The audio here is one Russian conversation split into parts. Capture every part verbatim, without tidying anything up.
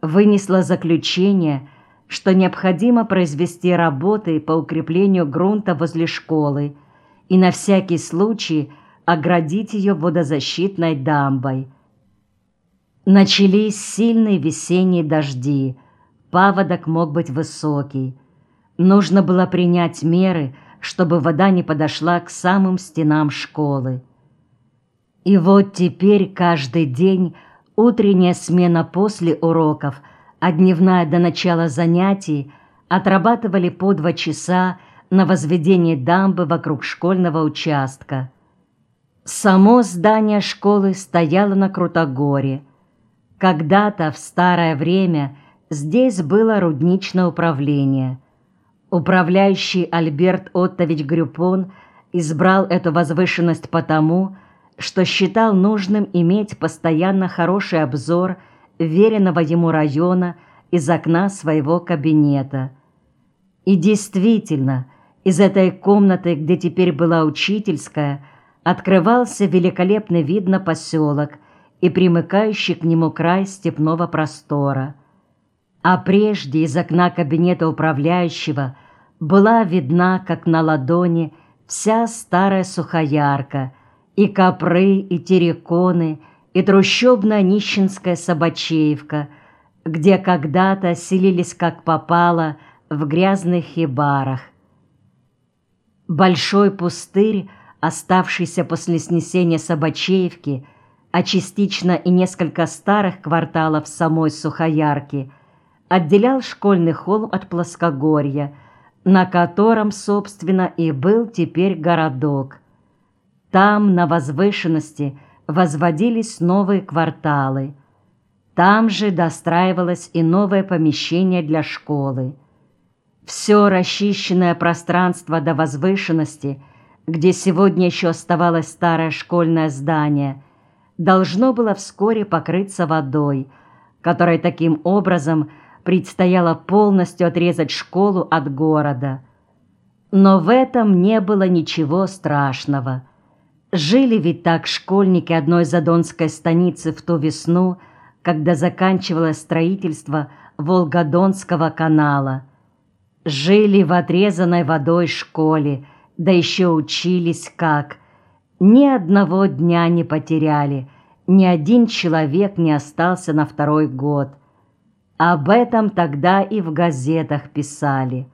вынесла заключение, что необходимо произвести работы по укреплению грунта возле школы и на всякий случай оградить ее водозащитной дамбой. Начались сильные весенние дожди, паводок мог быть высокий. Нужно было принять меры, чтобы вода не подошла к самым стенам школы. И вот теперь каждый день утренняя смена после уроков, а дневная до начала занятий отрабатывали по два часа на возведение дамбы вокруг школьного участка. Само здание школы стояло на крутогоре. Когда-то, в старое время, здесь было рудничное управление. Управляющий Альберт Оттович Грюпон избрал эту возвышенность потому, что считал нужным иметь постоянно хороший обзор веренного ему района из окна своего кабинета. И действительно, из этой комнаты, где теперь была учительская, открывался великолепный вид на поселок и примыкающий к нему край степного простора. А прежде из окна кабинета управляющего была видна, как на ладони, вся старая Сухоярка, и Копры, и Тереконы, и трущобная нищенская Собачеевка, где когда-то селились как попало в грязных хибарах. Большой пустырь, оставшийся после снесения Собачеевки, а частично и несколько старых кварталов самой Сухоярки, отделял школьный холм от плоскогорья, на котором, собственно, и был теперь городок. Там, на возвышенности, возводились новые кварталы. Там же достраивалось и новое помещение для школы. Все расчищенное пространство до возвышенности, где сегодня еще оставалось старое школьное здание, должно было вскоре покрыться водой, которой таким образом предстояло полностью отрезать школу от города. Но в этом не было ничего страшного. Жили ведь так школьники одной задонской станицы в ту весну, когда заканчивалось строительство Волгодонского канала. Жили в отрезанной водой школе, да еще учились как. Ни одного дня не потеряли, ни один человек не остался на второй год. Об этом тогда и в газетах писали.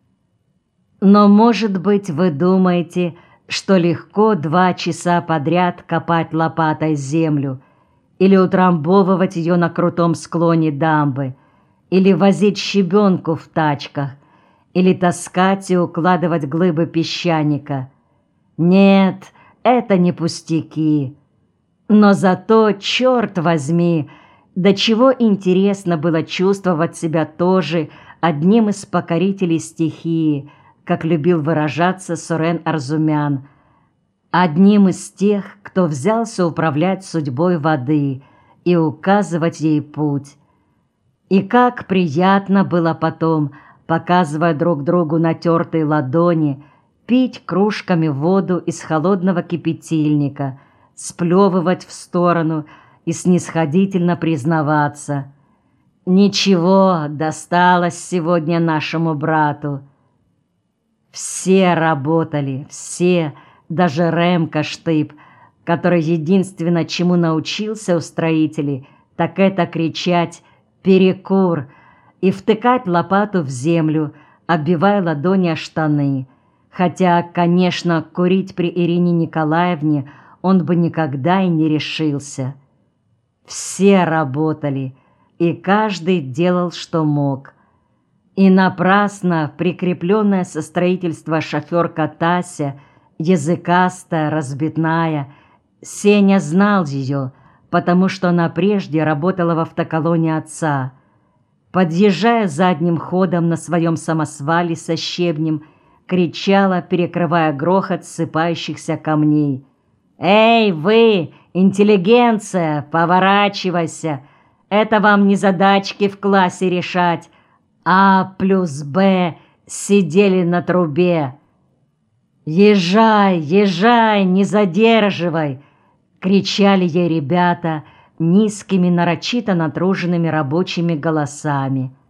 Но, может быть, вы думаете, что легко два часа подряд копать лопатой землю или утрамбовывать ее на крутом склоне дамбы, или возить щебенку в тачках, или таскать и укладывать глыбы песчаника. Нет, это не пустяки. Но зато, черт возьми, до чего интересно было чувствовать себя тоже одним из покорителей стихии, как любил выражаться Сурен Арзумян, одним из тех, кто взялся управлять судьбой воды и указывать ей путь. И как приятно было потом, показывая друг другу натертые ладони, пить кружками воду из холодного кипятильника, сплевывать в сторону и снисходительно признаваться: «Ничего, досталось сегодня нашему брату». Все работали, все, даже Ремка Штыб, который единственно чему научился у строителей, так это кричать «перекур» и втыкать лопату в землю, оббивая ладони о штаны. Хотя, конечно, курить при Ирине Николаевне он бы никогда и не решился. Все работали, и каждый делал, что мог. И напрасно прикрепленная со строительства шоферка Тася, языкастая, разбитная, Сеня знал ее, потому что она прежде работала в автоколоне отца. Подъезжая задним ходом на своем самосвале со щебнем, кричала, перекрывая грохот сыпающихся камней: «Эй, вы, интеллигенция, поворачивайся! Это вам не задачки в классе решать. А плюс Б сидели на трубе». «Езжай, езжай, не задерживай!» — кричали ей ребята, низкими, нарочито натруженными рабочими голосами.